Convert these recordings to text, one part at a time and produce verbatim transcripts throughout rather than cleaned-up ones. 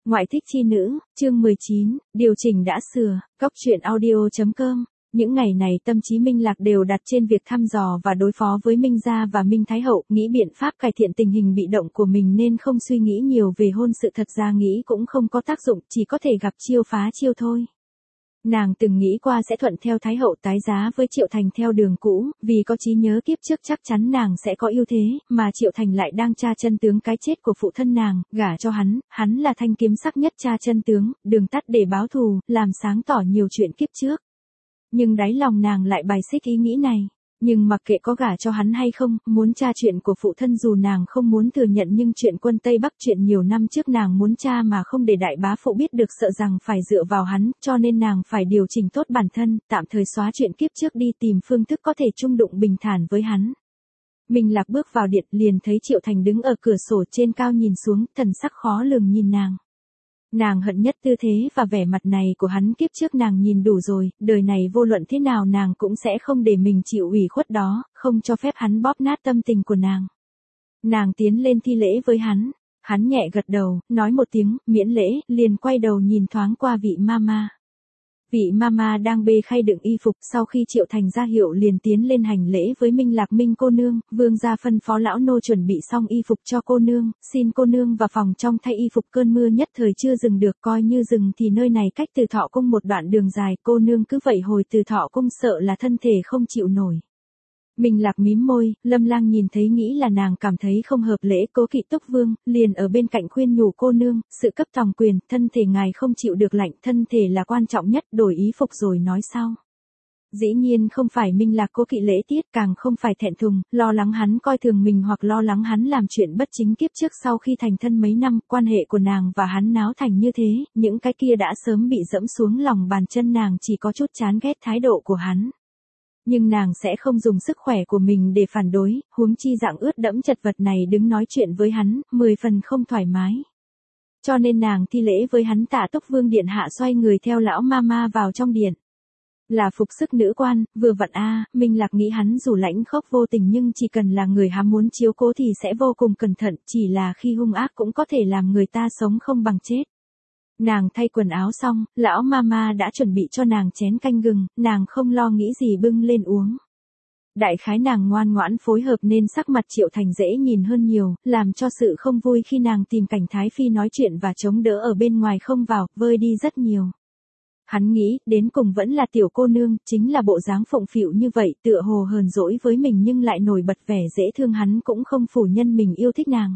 Ngoại thích chi nữ, chương mười chín, điều chỉnh đã sửa, góc truyện audio chấm com. Những ngày này tâm trí Minh Lạc đều đặt trên việc thăm dò và đối phó với Minh Gia và Minh Thái Hậu, nghĩ biện pháp cải thiện tình hình bị động của mình nên không suy nghĩ nhiều về hôn sự, thật ra nghĩ cũng không có tác dụng, chỉ có thể gặp chiêu phá chiêu thôi. Nàng từng nghĩ qua sẽ thuận theo Thái Hậu tái giá với Triệu Thành theo đường cũ, vì có trí nhớ kiếp trước chắc chắn nàng sẽ có ưu thế, mà Triệu Thành lại đang tra chân tướng cái chết của phụ thân nàng, gả cho hắn, hắn là thanh kiếm sắc nhất tra chân tướng, đường tắt để báo thù, làm sáng tỏ nhiều chuyện kiếp trước. Nhưng đáy lòng nàng lại bài xích ý nghĩ này. Nhưng mặc kệ có gả cho hắn hay không, muốn tra chuyện của phụ thân dù nàng không muốn thừa nhận, nhưng chuyện quân Tây Bắc, chuyện nhiều năm trước nàng muốn tra mà không để đại bá phụ biết được, sợ rằng phải dựa vào hắn, cho nên nàng phải điều chỉnh tốt bản thân, tạm thời xóa chuyện kiếp trước đi, tìm phương thức có thể chung đụng bình thản với hắn. Minh Lạc bước vào điện liền thấy Triệu Thành đứng ở cửa sổ trên cao nhìn xuống, thần sắc khó lường nhìn nàng. Nàng hận nhất tư thế và vẻ mặt này của hắn, kiếp trước nàng nhìn đủ rồi, đời này vô luận thế nào nàng cũng sẽ không để mình chịu ủy khuất đó, không cho phép hắn bóp nát tâm tình của nàng. Nàng tiến lên thi lễ với hắn, hắn nhẹ gật đầu, nói một tiếng, miễn lễ, liền quay đầu nhìn thoáng qua vị mama. Vị mama đang bê khay đựng y phục, sau khi Triệu Thành ra hiệu liền tiến lên hành lễ với Minh Lạc. Minh cô nương, vương gia phân phó lão nô chuẩn bị xong y phục cho cô nương, xin cô nương vào phòng trong thay y phục, cơn mưa nhất thời chưa dừng được, coi như dừng thì nơi này cách Từ Thọ cung một đoạn đường dài, cô nương cứ vậy hồi Từ Thọ cung sợ là thân thể không chịu nổi. Minh Lạc mím môi, Lâm Lang nhìn thấy nghĩ là nàng cảm thấy không hợp lễ, Cố Kỵ Túc Vương liền ở bên cạnh khuyên nhủ cô nương, sự cấp tòng quyền, thân thể ngài không chịu được lạnh, thân thể là quan trọng nhất, đổi ý phục rồi nói sau. Dĩ nhiên không phải Minh Lạc cố kỵ lễ tiết, càng không phải thẹn thùng, lo lắng hắn coi thường mình hoặc lo lắng hắn làm chuyện bất chính kiếp trước. Sau khi thành thân mấy năm, quan hệ của nàng và hắn náo thành như thế, những cái kia đã sớm bị dẫm xuống lòng bàn chân, nàng chỉ có chút chán ghét thái độ của hắn. Nhưng nàng sẽ không dùng sức khỏe của mình để phản đối, huống chi dạng ướt đẫm chật vật này đứng nói chuyện với hắn, mười phần không thoải mái. Cho nên nàng thi lễ với hắn, tạ Túc Vương điện hạ, xoay người theo lão mama vào trong điện. Là phục sức nữ quan, vừa vặn a, à, Minh Lạc nghĩ hắn dù lãnh khốc vô tình nhưng chỉ cần là người ham muốn chiếu cố thì sẽ vô cùng cẩn thận, chỉ là khi hung ác cũng có thể làm người ta sống không bằng chết. Nàng thay quần áo xong, lão mama đã chuẩn bị cho nàng chén canh gừng, nàng không lo nghĩ gì bưng lên uống. Đại khái nàng ngoan ngoãn phối hợp nên sắc mặt Triệu Thành dễ nhìn hơn nhiều, làm cho sự không vui khi nàng tìm cảnh Thái Phi nói chuyện và chống đỡ ở bên ngoài không vào, vơi đi rất nhiều. Hắn nghĩ, đến cùng vẫn là tiểu cô nương, chính là bộ dáng phụng phịu như vậy, tựa hồ hờn dỗi với mình nhưng lại nổi bật vẻ dễ thương, hắn cũng không phủ nhận mình yêu thích nàng.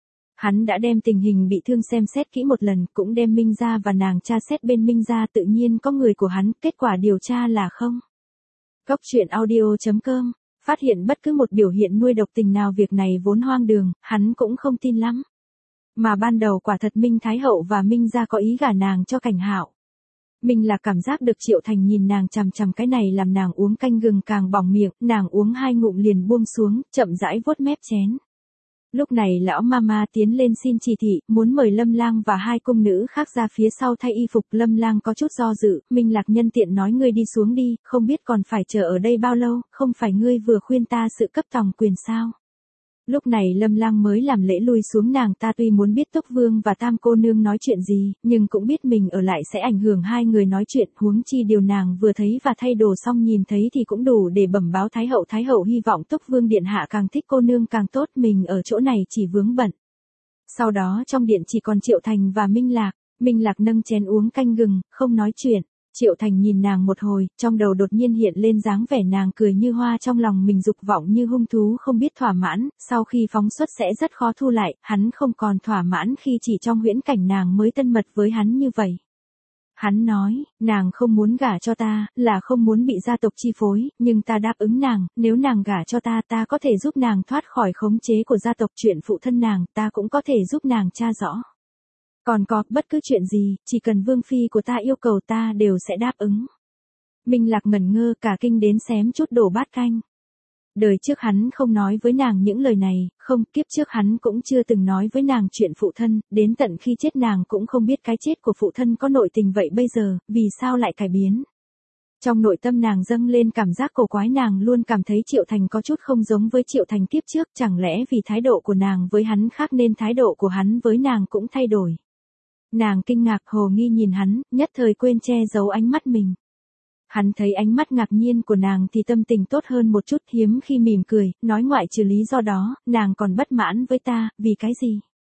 Hắn đã đem tình hình bị thương xem xét kỹ một lần, cũng đem Minh Gia và nàng tra xét bên Minh Gia, tự nhiên có người của hắn, kết quả điều tra là không. Góc truyện audio chấm com, phát hiện bất cứ một biểu hiện nuôi độc tình nào, việc này vốn hoang đường, hắn cũng không tin lắm. Mà ban đầu quả thật Minh Thái Hậu và Minh Gia có ý gả nàng cho Cảnh Hạo. Minh là cảm giác được Triệu Thành nhìn nàng chằm chằm, cái này làm nàng uống canh gừng càng bỏng miệng, nàng uống hai ngụm liền buông xuống, chậm rãi vuốt mép chén. Lúc này lão mama tiến lên xin chỉ thị, muốn mời Lâm Lang và hai cung nữ khác ra phía sau thay y phục. Lâm Lang có chút do dự, Minh Lạc nhân tiện nói, ngươi đi xuống đi, không biết còn phải chờ ở đây bao lâu, không phải ngươi vừa khuyên ta sự cấp tòng quyền sao? Lúc này Lâm Lang mới làm lễ lui xuống, nàng ta tuy muốn biết Túc Vương và Tam cô nương nói chuyện gì, nhưng cũng biết mình ở lại sẽ ảnh hưởng hai người nói chuyện, huống chi điều nàng vừa thấy và thay đồ xong nhìn thấy thì cũng đủ để bẩm báo Thái Hậu. Thái Hậu hy vọng Túc Vương điện hạ càng thích cô nương càng tốt, mình ở chỗ này chỉ vướng bận. Sau đó trong điện chỉ còn Triệu Thành và Minh Lạc. Minh Lạc nâng chén uống canh gừng, không nói chuyện. Triệu Thành nhìn nàng một hồi, trong đầu đột nhiên hiện lên dáng vẻ nàng cười như hoa, trong lòng mình dục vọng như hung thú không biết thỏa mãn, sau khi phóng xuất sẽ rất khó thu lại, hắn không còn thỏa mãn khi chỉ trong huyễn cảnh nàng mới thân mật với hắn như vậy. Hắn nói, nàng không muốn gả cho ta, là không muốn bị gia tộc chi phối, nhưng ta đáp ứng nàng, nếu nàng gả cho ta, ta có thể giúp nàng thoát khỏi khống chế của gia tộc, chuyện phụ thân nàng, ta cũng có thể giúp nàng tra rõ. Còn có, bất cứ chuyện gì, chỉ cần vương phi của ta yêu cầu ta đều sẽ đáp ứng. Minh Lạc ngẩn ngơ cả kinh đến xém chút đổ bát canh. Đời trước hắn không nói với nàng những lời này, không, kiếp trước hắn cũng chưa từng nói với nàng chuyện phụ thân, đến tận khi chết nàng cũng không biết cái chết của phụ thân có nội tình vậy bây giờ, vì sao lại cải biến. Trong nội tâm nàng dâng lên cảm giác cổ quái, nàng luôn cảm thấy Triệu Thành có chút không giống với Triệu Thành kiếp trước, chẳng lẽ vì thái độ của nàng với hắn khác nên thái độ của hắn với nàng cũng thay đổi. Nàng kinh ngạc hồ nghi nhìn hắn, nhất thời quên che giấu ánh mắt mình. Hắn thấy ánh mắt ngạc nhiên của nàng thì tâm tình tốt hơn một chút, hiếm khi mỉm cười, nói ngoại trừ lý do đó, nàng còn bất mãn với ta, vì cái gì?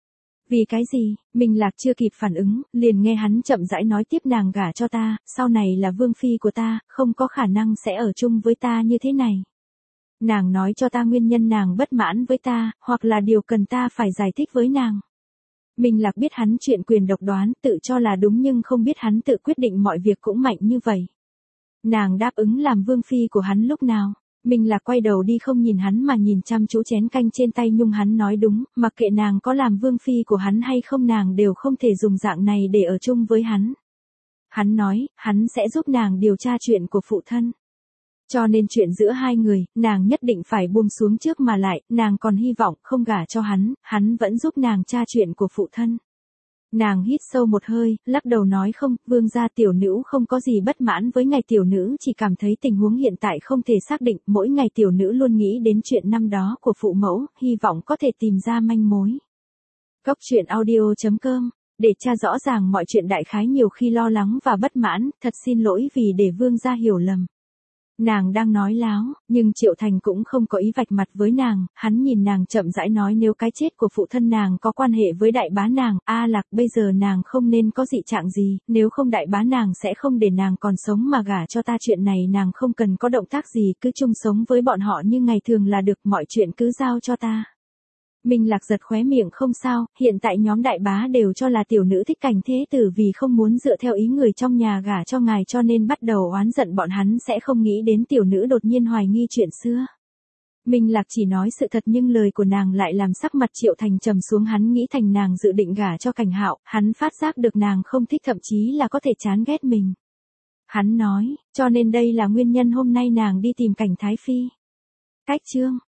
Vì cái gì? Minh Lạc chưa kịp phản ứng, liền nghe hắn chậm rãi nói tiếp, nàng gả cho ta, sau này là vương phi của ta, không có khả năng sẽ ở chung với ta như thế này. Nàng nói cho ta nguyên nhân nàng bất mãn với ta, hoặc là điều cần ta phải giải thích với nàng. Minh Lạc biết hắn chuyện quyền độc đoán, tự cho là đúng nhưng không biết hắn tự quyết định mọi việc cũng mạnh như vậy. Nàng đáp ứng làm vương phi của hắn lúc nào? Minh Lạc quay đầu đi không nhìn hắn mà nhìn chăm chú chén canh trên tay Nhung, hắn nói đúng, mặc kệ nàng có làm vương phi của hắn hay không nàng đều không thể dùng dạng này để ở chung với hắn. Hắn nói, hắn sẽ giúp nàng điều tra chuyện của phụ thân. Cho nên chuyện giữa hai người, nàng nhất định phải buông xuống trước, mà lại, nàng còn hy vọng không gả cho hắn, hắn vẫn giúp nàng tra chuyện của phụ thân. Nàng hít sâu một hơi, lắc đầu nói không, vương gia, tiểu nữ không có gì bất mãn với ngài, tiểu nữ chỉ cảm thấy tình huống hiện tại không thể xác định, mỗi ngày tiểu nữ luôn nghĩ đến chuyện năm đó của phụ mẫu, hy vọng có thể tìm ra manh mối. Góc truyện audio chấm com, để tra rõ ràng mọi chuyện đại khái, nhiều khi lo lắng và bất mãn, thật xin lỗi vì để vương gia hiểu lầm. Nàng đang nói láo, nhưng Triệu Thành cũng không có ý vạch mặt với nàng, hắn nhìn nàng chậm rãi nói, nếu cái chết của phụ thân nàng có quan hệ với đại bá nàng, A Lạc, bây giờ nàng không nên có dị trạng gì, nếu không đại bá nàng sẽ không để nàng còn sống mà gả cho ta, chuyện này nàng không cần có động tác gì, cứ chung sống với bọn họ như ngày thường là được, mọi chuyện cứ giao cho ta. Minh Lạc giật khóe miệng, không sao, hiện tại nhóm đại bá đều cho là tiểu nữ thích Cảnh Thế Tử vì không muốn dựa theo ý người trong nhà gả cho ngài cho nên bắt đầu oán giận bọn hắn, sẽ không nghĩ đến tiểu nữ đột nhiên hoài nghi chuyện xưa. Minh Lạc chỉ nói sự thật nhưng lời của nàng lại làm sắc mặt Triệu Thành trầm xuống, hắn nghĩ thành nàng dự định gả cho Cảnh Hạo, hắn phát giác được nàng không thích, thậm chí là có thể chán ghét mình. Hắn nói, cho nên đây là nguyên nhân hôm nay nàng đi tìm Cảnh Thái Phi. Cách chương